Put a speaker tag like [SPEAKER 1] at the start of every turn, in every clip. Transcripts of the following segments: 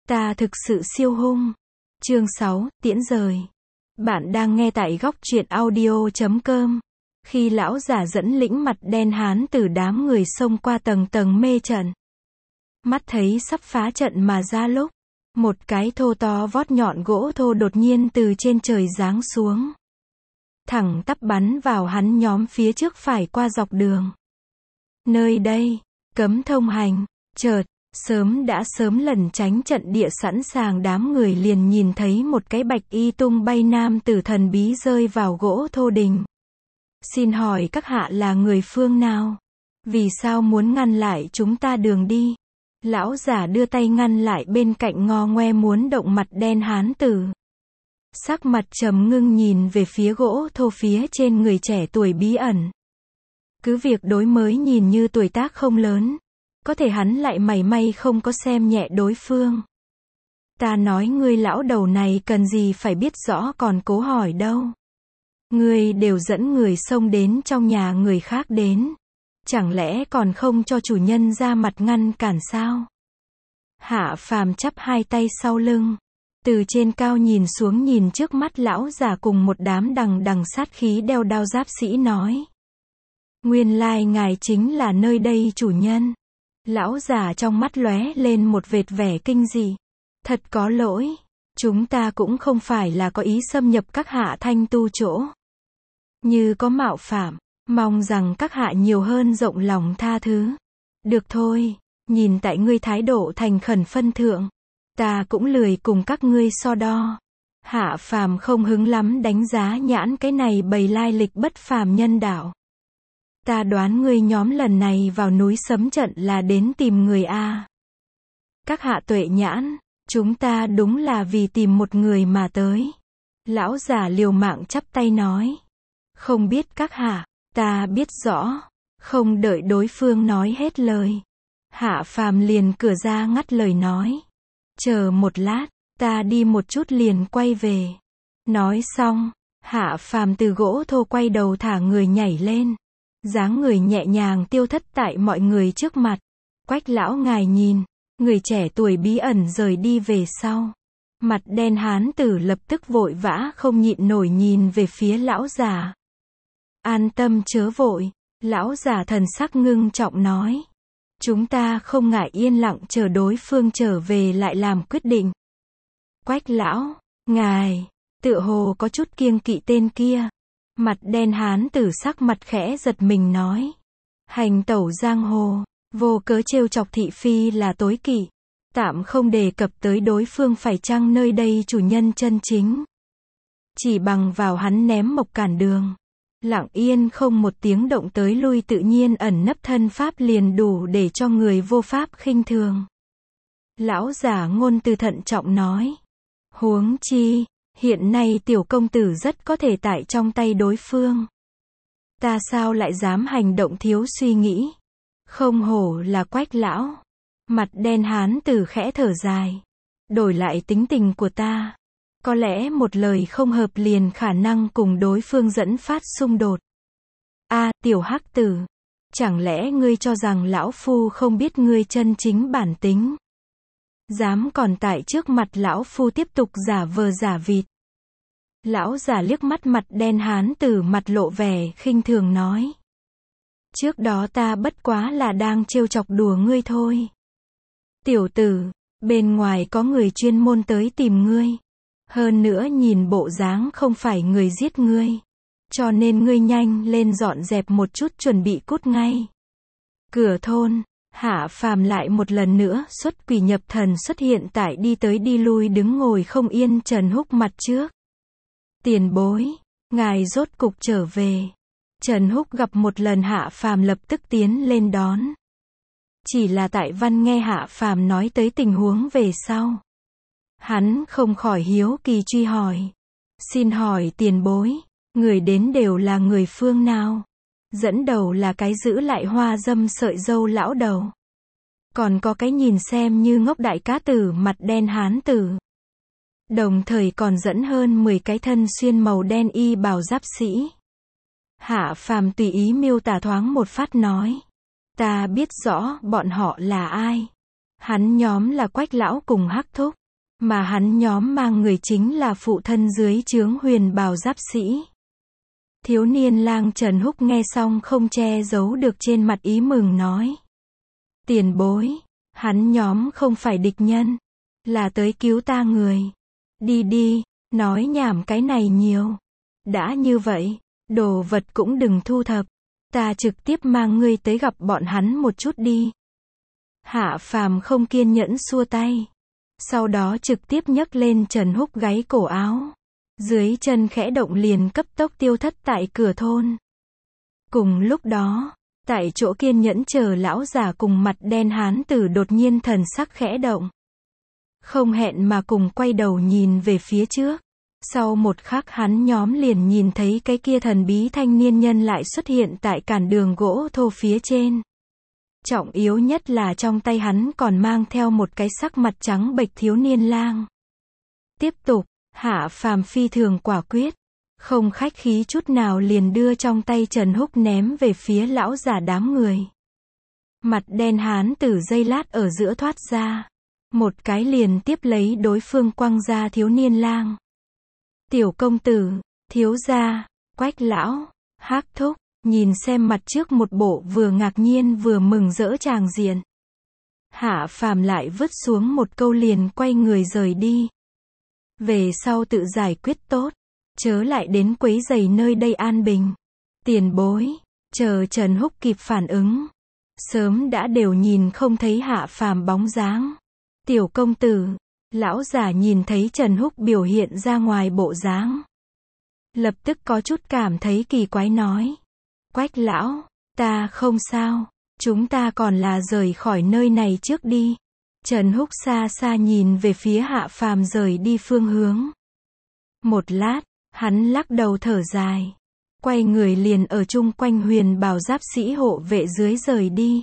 [SPEAKER 1] Ta thực sự siêu hung. Chương 6, tiễn rời. Bạn đang nghe tại góc truyện audio.com. Khi lão giả dẫn lĩnh mặt đen hán từ đám người xông qua tầng tầng mê trận. Mắt thấy sắp phá trận mà ra lúc, một cái thô to vót nhọn gỗ thô đột nhiên từ trên trời giáng xuống. Thẳng tắp bắn vào hắn nhóm phía trước phải qua dọc đường. Nơi đây, cấm thông hành, chợt. Sớm lẩn tránh trận địa sẵn sàng đám người liền nhìn thấy một cái bạch y tung bay nam tử thần bí rơi vào gỗ thô đình. Xin hỏi các hạ là người phương nào? Vì sao muốn ngăn lại chúng ta đường đi? Lão giả đưa tay ngăn lại bên cạnh ngo ngoe muốn động mặt đen hán tử. Sắc mặt trầm ngưng nhìn về phía gỗ thô phía trên người trẻ tuổi bí ẩn. Cứ việc đối mới nhìn như tuổi tác không lớn. Có thể hắn lại mảy may không có xem nhẹ đối phương. Ta nói ngươi lão đầu này cần gì phải biết rõ còn cố hỏi đâu. Ngươi đều dẫn người xông đến trong nhà người khác đến. Chẳng lẽ còn không cho chủ nhân ra mặt ngăn cản sao? Hạ Phàm chắp hai tay sau lưng. Từ trên cao nhìn xuống nhìn trước mắt lão già cùng một đám đằng sát khí đeo đao giáp sĩ nói. Nguyên lai ngài chính là nơi đây chủ nhân. Lão già trong mắt lóe lên một vệt vẻ kinh dị. Thật có lỗi, chúng ta cũng không phải là có ý xâm nhập các hạ thanh tu chỗ. Như có mạo phạm, mong rằng các hạ nhiều hơn rộng lòng tha thứ. Được thôi, nhìn tại ngươi thái độ thành khẩn phân thượng, ta cũng lười cùng các ngươi so đo. Hạ Phàm không hứng lắm đánh giá nhãn cái này bầy lai lịch bất phàm nhân đạo. Ta đoán ngươi nhóm lần này vào núi Sấm Trận là đến tìm người a. Các hạ tuệ nhãn, chúng ta đúng là vì tìm một người mà tới. Lão già liều mạng chắp tay nói. Không biết các hạ, ta biết rõ. Không đợi đối phương nói hết lời. Hạ Phàm liền cửa ra ngắt lời nói. Chờ một lát, ta đi một chút liền quay về. Nói xong, Hạ Phàm từ gỗ thô quay đầu thả người nhảy lên. Dáng người nhẹ nhàng tiêu thất tại mọi người trước mặt. Quách lão ngài nhìn, người trẻ tuổi bí ẩn rời đi về sau. Mặt đen hán tử lập tức vội vã không nhịn nổi nhìn về phía lão già. An tâm chớ vội, lão già thần sắc ngưng trọng nói. Chúng ta không ngại yên lặng chờ đối phương trở về lại làm quyết định. Quách lão, ngài, tựa hồ có chút kiêng kỵ tên kia. Mặt đen hán tử sắc mặt khẽ giật mình nói. Hành tẩu giang hồ, vô cớ trêu chọc thị phi là tối kỵ. Tạm không đề cập tới đối phương phải chăng nơi đây chủ nhân chân chính. Chỉ bằng vào hắn ném mộc cản đường. Lặng yên không một tiếng động tới lui tự nhiên ẩn nấp thân pháp liền đủ để cho người vô pháp khinh thường. Lão giả ngôn từ thận trọng nói. Huống chi. Hiện nay tiểu công tử rất có thể tại trong tay đối phương. Ta sao lại dám hành động thiếu suy nghĩ? Không hổ là Quách lão. Mặt đen hán tử khẽ thở dài. Đổi lại tính tình của ta. Có lẽ một lời không hợp liền khả năng cùng đối phương dẫn phát xung đột. Tiểu hắc tử. Chẳng lẽ ngươi cho rằng lão phu không biết ngươi chân chính bản tính? Dám còn tại trước mặt lão phu tiếp tục giả vờ giả vịt. Lão giả liếc mắt mặt đen hán tử mặt lộ vẻ khinh thường nói. Trước đó ta bất quá là đang trêu chọc đùa ngươi thôi. Tiểu tử, bên ngoài có người chuyên môn tới tìm ngươi. Hơn nữa nhìn bộ dáng không phải người giết ngươi. Cho nên ngươi nhanh lên dọn dẹp một chút chuẩn bị cút ngay. Cửa thôn, Hạ Phàm lại một lần nữa xuất quỷ nhập thần xuất hiện tại đi tới đi lui đứng ngồi không yên Trần Húc mặt trước. Tiền bối, ngài rốt cục trở về. Trần Húc gặp một lần Hạ Phàm lập tức tiến lên đón. Chỉ là tại văn nghe Hạ Phàm nói tới tình huống về sau. Hắn không khỏi hiếu kỳ truy hỏi. Xin hỏi tiền bối, người đến đều là người phương nào? Dẫn đầu là cái giữ lại hoa dâm sợi dâu lão đầu. Còn có cái nhìn xem như ngốc đại cá tử mặt đen hán tử. Đồng thời còn dẫn hơn 10 cái thân xuyên màu đen y bào giáp sĩ. Hạ Phàm tùy ý miêu tả thoáng một phát nói. Ta biết rõ bọn họ là ai. Hắn nhóm là Quách lão cùng Hắc Thúc. Mà hắn nhóm mang người chính là phụ thân dưới trướng Huyền Bào Giáp Sĩ. Thiếu niên lang Trần Húc nghe xong không che giấu được trên mặt ý mừng nói. Tiền bối, hắn nhóm không phải địch nhân, là tới cứu ta người. Đi đi, nói nhảm cái này nhiều. Đã như vậy, đồ vật cũng đừng thu thập, ta trực tiếp mang ngươi tới gặp bọn hắn một chút đi. Hạ Phàm không kiên nhẫn xua tay. Sau đó trực tiếp nhấc lên Trần Húc gáy cổ áo. Dưới chân khẽ động liền cấp tốc tiêu thất tại cửa thôn. Cùng lúc đó, tại chỗ kiên nhẫn chờ lão già cùng mặt đen hán tử đột nhiên thần sắc khẽ động. Không hẹn mà cùng quay đầu nhìn về phía trước. Sau một khắc hắn nhóm liền nhìn thấy cái kia thần bí thanh niên nhân lại xuất hiện tại cản đường gỗ thô phía trên. Trọng yếu nhất là trong tay hắn còn mang theo một cái sắc mặt trắng bệch thiếu niên lang. Tiếp tục, Hạ Phàm phi thường quả quyết, không khách khí chút nào liền đưa trong tay Trần Húc ném về phía lão già đám người. Mặt đen hán tử giây lát ở giữa thoát ra, một cái liền tiếp lấy đối phương quăng ra thiếu niên lang. Tiểu công tử, thiếu gia, Quách lão, Hắc thúc, nhìn xem mặt trước một bộ vừa ngạc nhiên vừa mừng rỡ tràng diện. Hạ Phàm lại vứt xuống một câu liền quay người rời đi. Về sau tự giải quyết tốt, chớ lại đến quấy rầy nơi đây an bình. Tiền bối, chờ Trần Húc kịp phản ứng, sớm đã đều nhìn không thấy Hạ Phàm bóng dáng. Tiểu công tử, lão già nhìn thấy Trần Húc biểu hiện ra ngoài bộ dáng, lập tức có chút cảm thấy kỳ quái nói. Quách lão, ta không sao, chúng ta còn là rời khỏi nơi này trước đi. Trần Húc xa xa nhìn về phía Hạ Phàm rời đi phương hướng. Một lát, hắn lắc đầu thở dài, quay người liền ở chung quanh Huyền Bào Giáp Sĩ hộ vệ dưới rời đi.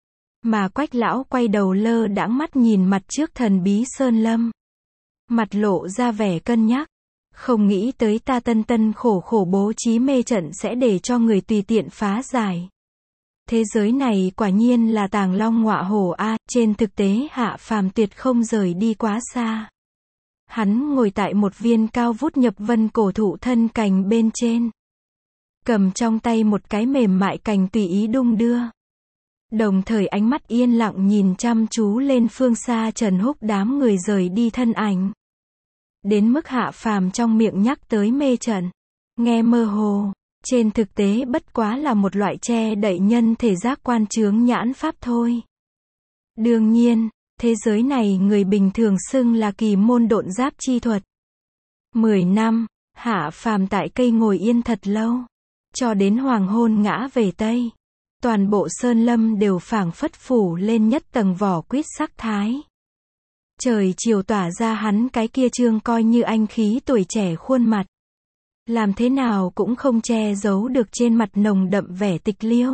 [SPEAKER 1] Mà Quách lão quay đầu lơ đãng mắt nhìn mặt trước thần bí sơn lâm, mặt lộ ra vẻ cân nhắc. Không nghĩ tới ta tân tân khổ khổ bố trí mê trận sẽ để cho người tùy tiện phá giải. Thế giới này quả nhiên là tàng long ngọa hổ a. Trên thực tế Hạ Phàm tuyệt không rời đi quá xa. Hắn ngồi tại một viên cao vút nhập vân cổ thụ thân cành bên trên, cầm trong tay một cái mềm mại cành tùy ý đung đưa. Đồng thời ánh mắt yên lặng nhìn chăm chú lên phương xa Trần Húc đám người rời đi thân ảnh. Đến mức Hạ Phàm trong miệng nhắc tới mê trận, nghe mơ hồ, trên thực tế bất quá là một loại che đậy nhân thể giác quan chướng nhãn pháp thôi. Đương nhiên, thế giới này người bình thường xưng là kỳ môn độn giáp chi thuật. 10 năm, Hạ Phàm tại cây ngồi yên thật lâu, cho đến hoàng hôn ngã về Tây. Toàn bộ sơn lâm đều phảng phất phủ lên nhất tầng vỏ quýt sắc thái. Trời chiều tỏa ra hắn cái kia trương coi như anh khí tuổi trẻ khuôn mặt. Làm thế nào cũng không che giấu được trên mặt nồng đậm vẻ tịch liêu.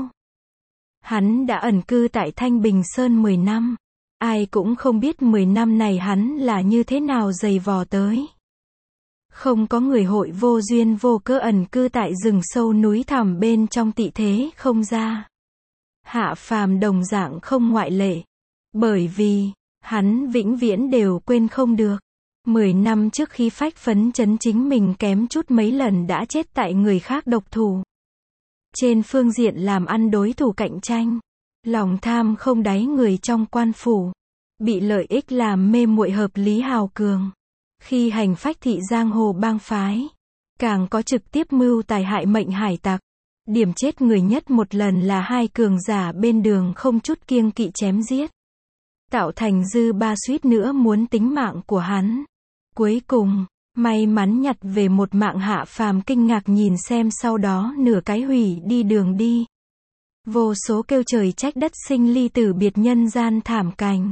[SPEAKER 1] Hắn đã ẩn cư tại Thanh Bình Sơn 10 năm. Ai cũng không biết 10 năm này hắn là như thế nào dày vò tới. Không có người hội vô duyên vô cớ ẩn cư tại rừng sâu núi thẳm bên trong tị thế không ra. Hạ Phàm đồng dạng không ngoại lệ. Bởi vì, hắn vĩnh viễn đều quên không được. 10 năm trước khi phách phấn chấn chính mình kém chút mấy lần đã chết tại người khác độc thủ. Trên phương diện làm ăn đối thủ cạnh tranh, lòng tham không đáy người trong quan phủ, bị lợi ích làm mê muội hợp lý hào cường. Khi hành phách thị giang hồ bang phái, càng có trực tiếp mưu tài hại mệnh hải tặc. Điểm chết người nhất một lần là hai cường giả bên đường không chút kiêng kỵ chém giết, tạo thành dư ba suýt nữa muốn tính mạng của hắn. Cuối cùng, may mắn nhặt về một mạng. Hạ Phàm kinh ngạc nhìn xem sau đó nửa cái hủy đi đường đi. Vô số kêu trời trách đất sinh ly tử biệt nhân gian thảm cảnh.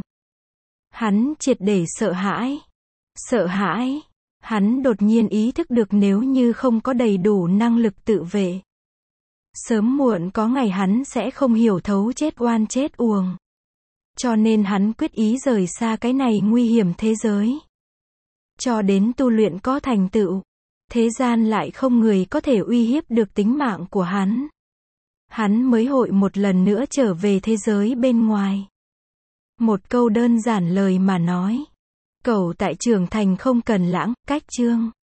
[SPEAKER 1] Hắn triệt để sợ hãi. Sợ hãi. Hắn đột nhiên ý thức được nếu như không có đầy đủ năng lực tự vệ, sớm muộn có ngày hắn sẽ không hiểu thấu chết oan chết uổng. Cho nên hắn quyết ý rời xa cái này nguy hiểm thế giới. Cho đến tu luyện có thành tựu, thế gian lại không người có thể uy hiếp được tính mạng của hắn. Hắn mới hội một lần nữa trở về thế giới bên ngoài. Một câu đơn giản lời mà nói, Cầu tại trưởng thành không cần lãng, cách chương.